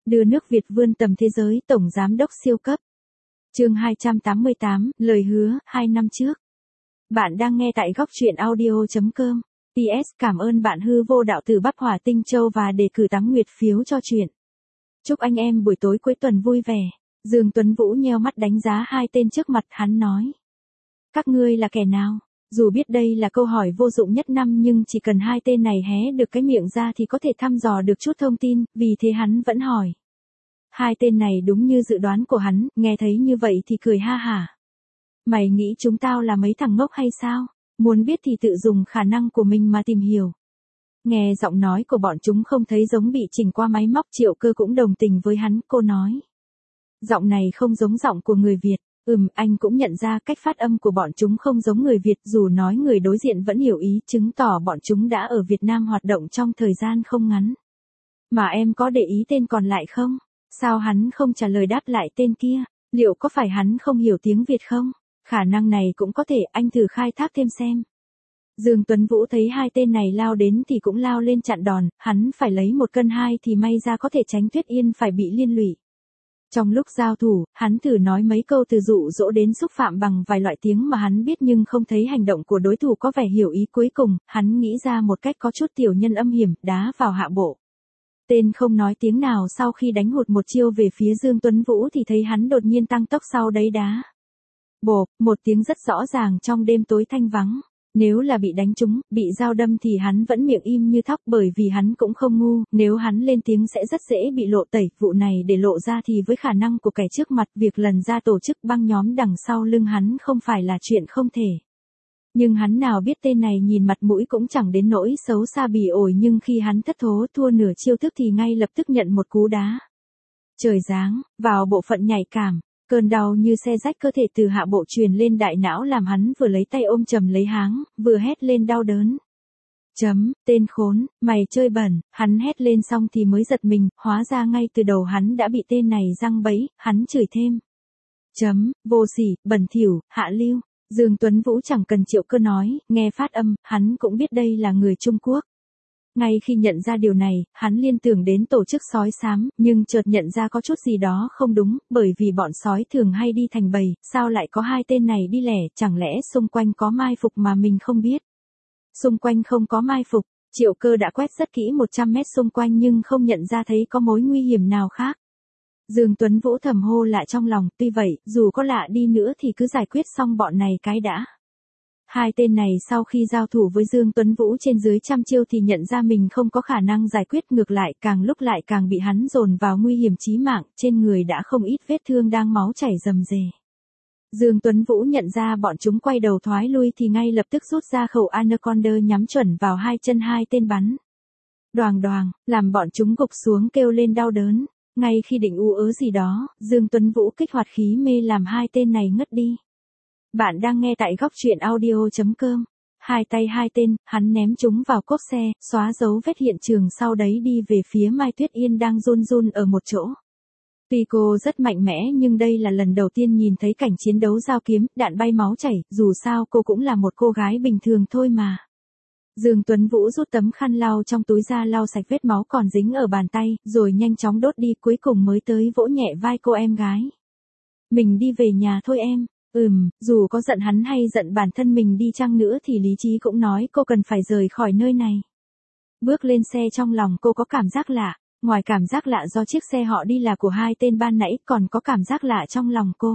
Đưa nước Việt vươn tầm thế giới, Tổng Giám đốc siêu cấp. Chương 288, lời hứa, 2 năm trước. Bạn đang nghe tại góc truyện audio.com. PS, cảm ơn bạn hư vô đạo tử Bắp Hỏa Tinh Châu và đề cử 8 nguyệt phiếu cho chuyện. Chúc anh em buổi tối cuối tuần vui vẻ. Dương Tuấn Vũ nheo mắt đánh giá hai tên trước mặt, hắn nói. Các ngươi là kẻ nào? Dù biết đây là câu hỏi vô dụng nhất năm nhưng chỉ cần hai tên này hé được cái miệng ra thì có thể thăm dò được chút thông tin, vì thế hắn vẫn hỏi. Hai tên này đúng như dự đoán của hắn, nghe thấy như vậy thì cười ha hả. Mày nghĩ chúng tao là mấy thằng ngốc hay sao? Muốn biết thì tự dùng khả năng của mình mà tìm hiểu. Nghe giọng nói của bọn chúng không thấy giống bị chỉnh qua máy móc, Triệu Cơ cũng đồng tình với hắn, cô nói. Giọng này không giống giọng của người Việt. Anh cũng nhận ra cách phát âm của bọn chúng không giống người Việt, dù nói người đối diện vẫn hiểu ý, chứng tỏ bọn chúng đã ở Việt Nam hoạt động trong thời gian không ngắn. Mà em có để ý tên còn lại không? Sao hắn không trả lời đáp lại tên kia? Liệu có phải hắn không hiểu tiếng Việt không? Khả năng này cũng có thể, anh thử khai thác thêm xem. Dương Tuấn Vũ thấy hai tên này lao đến thì cũng lao lên chặn đòn, hắn phải lấy 1 cân 2 thì may ra có thể tránh Tuyết Yên phải bị liên lụy. Trong lúc giao thủ, hắn thử nói mấy câu từ dụ dỗ đến xúc phạm bằng vài loại tiếng mà hắn biết nhưng không thấy hành động của đối thủ có vẻ hiểu ý, cuối cùng, hắn nghĩ ra một cách có chút tiểu nhân âm hiểm, đá vào hạ bộ. Tên không nói tiếng nào sau khi đánh hụt một chiêu về phía Dương Tuấn Vũ thì thấy hắn đột nhiên tăng tốc sau đấy đá. Bộp, một tiếng rất rõ ràng trong đêm tối thanh vắng. Nếu là bị đánh trúng, bị dao đâm thì hắn vẫn miệng im như thóc, bởi vì hắn cũng không ngu, nếu hắn lên tiếng sẽ rất dễ bị lộ tẩy, vụ này để lộ ra thì với khả năng của kẻ trước mặt, việc lần ra tổ chức băng nhóm đằng sau lưng hắn không phải là chuyện không thể. Nhưng hắn nào biết tên này nhìn mặt mũi cũng chẳng đến nỗi xấu xa bỉ ổi, nhưng khi hắn thất thố thua nửa chiêu thức thì ngay lập tức nhận một cú đá. Trời giáng, vào bộ phận nhạy cảm. Cơn đau như xe rách cơ thể từ hạ bộ truyền lên đại não làm hắn vừa lấy tay ôm chầm lấy háng, vừa hét lên đau đớn. Tên khốn, mày chơi bẩn, hắn hét lên xong thì mới giật mình, hóa ra ngay từ đầu hắn đã bị tên này giăng bẫy, hắn chửi thêm. Vô sỉ, bẩn thỉu, hạ lưu. Dương Tuấn Vũ chẳng cần Triệu Cơ nói, nghe phát âm, hắn cũng biết đây là người Trung Quốc. Ngay khi nhận ra điều này, hắn liên tưởng đến tổ chức sói xám, nhưng chợt nhận ra có chút gì đó không đúng, bởi vì bọn sói thường hay đi thành bầy, sao lại có hai tên này đi lẻ, chẳng lẽ xung quanh có mai phục mà mình không biết? Xung quanh không có mai phục, Triệu Cơ đã quét rất kỹ 100 mét xung quanh nhưng không nhận ra thấy có mối nguy hiểm nào khác. Dương Tuấn Vũ thầm hô lạ trong lòng, tuy vậy, dù có lạ đi nữa thì cứ giải quyết xong bọn này cái đã. Hai tên này sau khi giao thủ với Dương Tuấn Vũ trên dưới 100 chiêu thì nhận ra mình không có khả năng giải quyết, ngược lại càng lúc lại càng bị hắn dồn vào nguy hiểm chí mạng, trên người đã không ít vết thương đang máu chảy rầm rề. Dương Tuấn Vũ nhận ra bọn chúng quay đầu thoái lui thì ngay lập tức rút ra khẩu Anaconda nhắm chuẩn vào hai chân hai tên bắn. Đoàng đoàng, làm bọn chúng gục xuống kêu lên đau đớn. Ngay khi định ú ớ gì đó, Dương Tuấn Vũ kích hoạt khí mê làm hai tên này ngất đi. Bạn đang nghe tại góc truyện audio.com. Hai tay hai tên, hắn ném chúng vào cốp xe, xóa dấu vết hiện trường, sau đấy đi về phía Mai Tuyết Yên đang run run ở một chỗ. Tuy cô rất mạnh mẽ nhưng đây là lần đầu tiên nhìn thấy cảnh chiến đấu dao kiếm, đạn bay máu chảy, dù sao cô cũng là một cô gái bình thường thôi mà. Dương Tuấn Vũ rút tấm khăn lau trong túi ra lau sạch vết máu còn dính ở bàn tay, rồi nhanh chóng đốt đi, cuối cùng mới tới vỗ nhẹ vai cô em gái. Mình đi về nhà thôi em. Dù có giận hắn hay giận bản thân mình đi chăng nữa thì lý trí cũng nói cô cần phải rời khỏi nơi này. Bước lên xe trong lòng cô có cảm giác lạ, ngoài cảm giác lạ do chiếc xe họ đi là của hai tên ban nãy còn có cảm giác lạ trong lòng cô.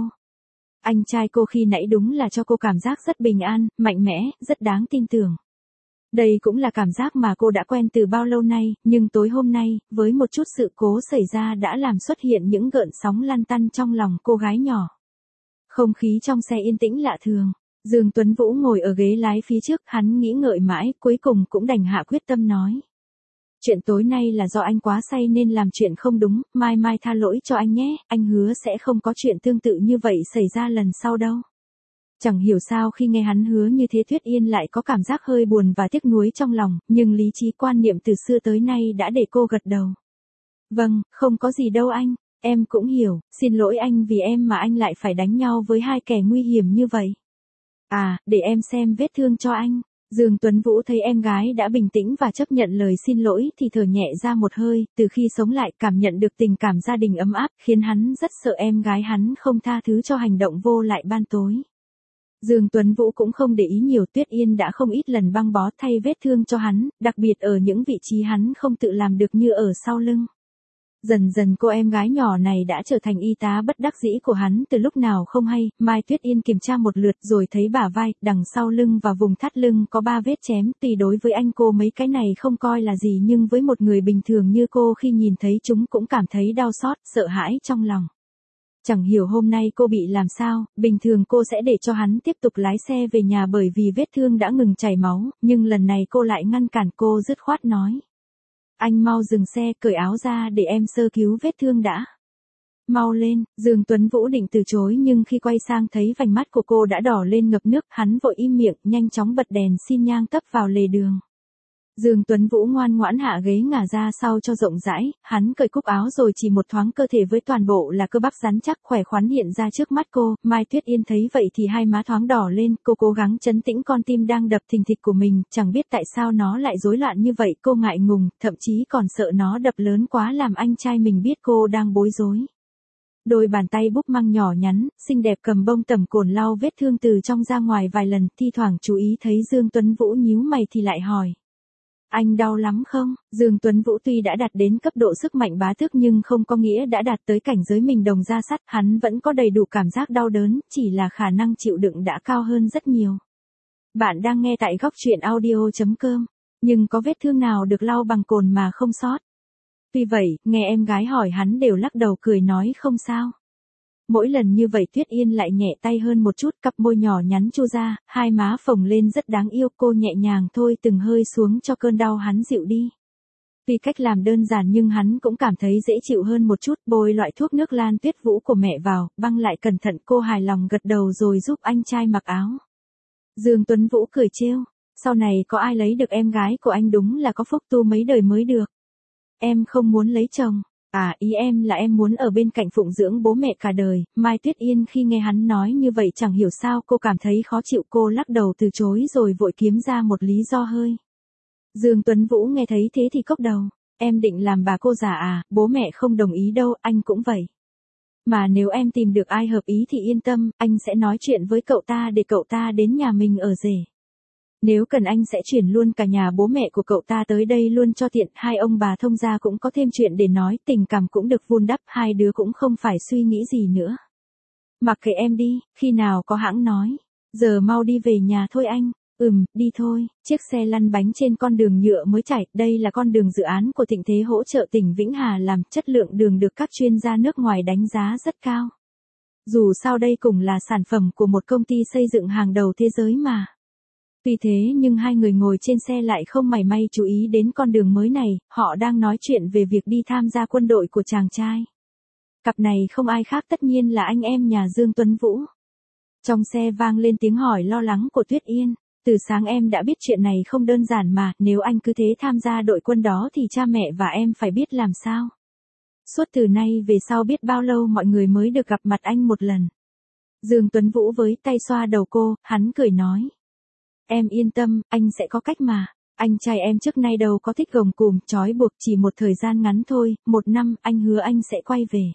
Anh trai cô khi nãy đúng là cho cô cảm giác rất bình an, mạnh mẽ, rất đáng tin tưởng. Đây cũng là cảm giác mà cô đã quen từ bao lâu nay, nhưng tối hôm nay, với một chút sự cố xảy ra đã làm xuất hiện những gợn sóng lăn tăn trong lòng cô gái nhỏ. Không khí trong xe yên tĩnh lạ thường. Dương Tuấn Vũ ngồi ở ghế lái phía trước, hắn nghĩ ngợi mãi, cuối cùng cũng đành hạ quyết tâm nói. Chuyện tối nay là do anh quá say nên làm chuyện không đúng, mai tha lỗi cho anh nhé, anh hứa sẽ không có chuyện tương tự như vậy xảy ra lần sau đâu. Chẳng hiểu sao khi nghe hắn hứa như thế Tuyết Yên lại có cảm giác hơi buồn và tiếc nuối trong lòng, nhưng lý trí quan niệm từ xưa tới nay đã để cô gật đầu. Vâng, không có gì đâu anh. Em cũng hiểu, xin lỗi anh vì em mà anh lại phải đánh nhau với hai kẻ nguy hiểm như vậy. À, để em xem vết thương cho anh. Dương Tuấn Vũ thấy em gái đã bình tĩnh và chấp nhận lời xin lỗi thì thở nhẹ ra một hơi, từ khi sống lại cảm nhận được tình cảm gia đình ấm áp, khiến hắn rất sợ em gái hắn không tha thứ cho hành động vô lại ban tối. Dương Tuấn Vũ cũng không để ý nhiều, Tuyết Yên đã không ít lần băng bó thay vết thương cho hắn, đặc biệt ở những vị trí hắn không tự làm được như ở sau lưng. Dần dần cô em gái nhỏ này đã trở thành y tá bất đắc dĩ của hắn từ lúc nào không hay. Mai Tuyết Yên kiểm tra một lượt rồi thấy bả vai, đằng sau lưng và vùng thắt lưng có 3 vết chém. Tuy đối với anh cô mấy cái này không coi là gì, nhưng với một người bình thường như cô khi nhìn thấy chúng cũng cảm thấy đau xót, sợ hãi trong lòng. Chẳng hiểu hôm nay cô bị làm sao, bình thường cô sẽ để cho hắn tiếp tục lái xe về nhà bởi vì vết thương đã ngừng chảy máu, nhưng lần này cô lại ngăn cản, cô dứt khoát nói. Anh mau dừng xe, cởi áo ra để em sơ cứu vết thương đã. Mau lên, Dương Tuấn Vũ định từ chối nhưng khi quay sang thấy vành mắt của cô đã đỏ lên ngập nước, hắn vội im miệng, nhanh chóng bật đèn xin nhang tấp vào lề đường. Dương Tuấn Vũ ngoan ngoãn hạ ghế ngả ra sau cho rộng rãi, hắn cởi cúc áo rồi chỉ một thoáng cơ thể với toàn bộ là cơ bắp rắn chắc khỏe khoắn hiện ra trước mắt cô. Mai Tuyết Yên thấy vậy thì hai má thoáng đỏ lên, cô cố gắng trấn tĩnh con tim đang đập thình thịch của mình, chẳng biết tại sao nó lại rối loạn như vậy, cô ngại ngùng, thậm chí còn sợ nó đập lớn quá làm anh trai mình biết cô đang bối rối. Đôi bàn tay búp măng nhỏ nhắn, xinh đẹp cầm bông tẩm cồn lau vết thương từ trong ra ngoài vài lần, thi thoảng chú ý thấy Dương Tuấn Vũ nhíu mày thì lại hỏi. Anh đau lắm không? Dương Tuấn Vũ tuy đã đạt đến cấp độ sức mạnh bá tước nhưng không có nghĩa đã đạt tới cảnh giới mình đồng da sắt, hắn vẫn có đầy đủ cảm giác đau đớn, chỉ là khả năng chịu đựng đã cao hơn rất nhiều. Bạn đang nghe tại góc truyện audio.com, nhưng có vết thương nào được lau bằng cồn mà không sót? Tuy vậy, nghe em gái hỏi hắn đều lắc đầu cười nói không sao. Mỗi lần như vậy Tuyết Yên lại nhẹ tay hơn một chút, cặp môi nhỏ nhắn chu ra, hai má phồng lên rất đáng yêu, cô nhẹ nhàng thôi từng hơi xuống cho cơn đau hắn dịu đi. Tuy cách làm đơn giản nhưng hắn cũng cảm thấy dễ chịu hơn một chút, bôi loại thuốc nước Lan Tuyết Vũ của mẹ vào, băng lại cẩn thận, cô hài lòng gật đầu rồi giúp anh trai mặc áo. Dương Tuấn Vũ cười trêu, sau này có ai lấy được em gái của anh đúng là có phúc tu mấy đời mới được. Em không muốn lấy chồng. À, ý em là em muốn ở bên cạnh phụng dưỡng bố mẹ cả đời. Mai Tuyết Yên khi nghe hắn nói như vậy chẳng hiểu sao cô cảm thấy khó chịu, cô lắc đầu từ chối rồi vội kiếm ra một lý do hơi. Dương Tuấn Vũ nghe thấy thế thì cốc đầu. Em định làm bà cô già à, bố mẹ không đồng ý đâu, anh cũng vậy. Mà nếu em tìm được ai hợp ý thì yên tâm, anh sẽ nói chuyện với cậu ta để cậu ta đến nhà mình ở rể. Nếu cần anh sẽ chuyển luôn cả nhà bố mẹ của cậu ta tới đây luôn cho tiện, hai ông bà thông gia cũng có thêm chuyện để nói, tình cảm cũng được vun đắp, hai đứa cũng không phải suy nghĩ gì nữa. Mặc kệ em đi, khi nào có hãng nói. Giờ mau đi về nhà thôi anh. Đi thôi. Chiếc xe lăn bánh trên con đường nhựa mới chạy, đây là con đường dự án của Thịnh Thế hỗ trợ tỉnh Vĩnh Hà làm, chất lượng đường được các chuyên gia nước ngoài đánh giá rất cao. Dù sao đây cũng là sản phẩm của một công ty xây dựng hàng đầu thế giới mà. Tuy thế nhưng hai người ngồi trên xe lại không mảy may chú ý đến con đường mới này, họ đang nói chuyện về việc đi tham gia quân đội của chàng trai. Cặp này không ai khác tất nhiên là anh em nhà Dương Tuấn Vũ. Trong xe vang lên tiếng hỏi lo lắng của Tuyết Yên. Từ sáng em đã biết chuyện này không đơn giản mà, nếu anh cứ thế tham gia đội quân đó thì cha mẹ và em phải biết làm sao. Suốt từ nay về sau biết bao lâu mọi người mới được gặp mặt anh một lần. Dương Tuấn Vũ với tay xoa đầu cô, hắn cười nói. Em yên tâm, anh sẽ có cách mà. Anh trai em trước nay đâu có thích gồng cùm, trói buộc, chỉ một thời gian ngắn thôi, 1 năm, anh hứa anh sẽ quay về.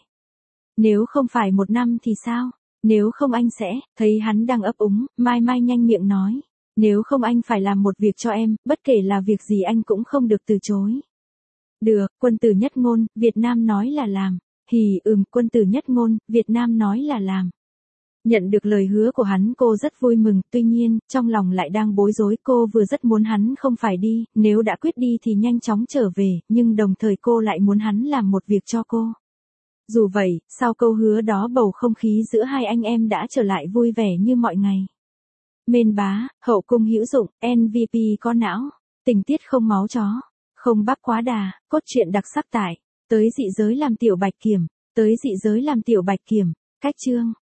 Nếu không phải 1 năm thì sao? Nếu không anh sẽ, thấy hắn đang ấp úng, Mai Mai nhanh miệng nói. Nếu không anh phải làm một việc cho em, bất kể là việc gì anh cũng không được từ chối. Được, quân tử nhất ngôn, Việt Nam nói là làm. Quân tử nhất ngôn, Việt Nam nói là làm. Nhận được lời hứa của hắn cô rất vui mừng, tuy nhiên, trong lòng lại đang bối rối, cô vừa rất muốn hắn không phải đi, nếu đã quyết đi thì nhanh chóng trở về, nhưng đồng thời cô lại muốn hắn làm một việc cho cô. Dù vậy, sau câu hứa đó bầu không khí giữa hai anh em đã trở lại vui vẻ như mọi ngày. Mên bá, hậu cung hữu dụng, MVP có não, tình tiết không máu chó, không bắp quá đà, cốt truyện đặc sắc tại, tới dị giới làm tiểu bạch kiểm, cách chương.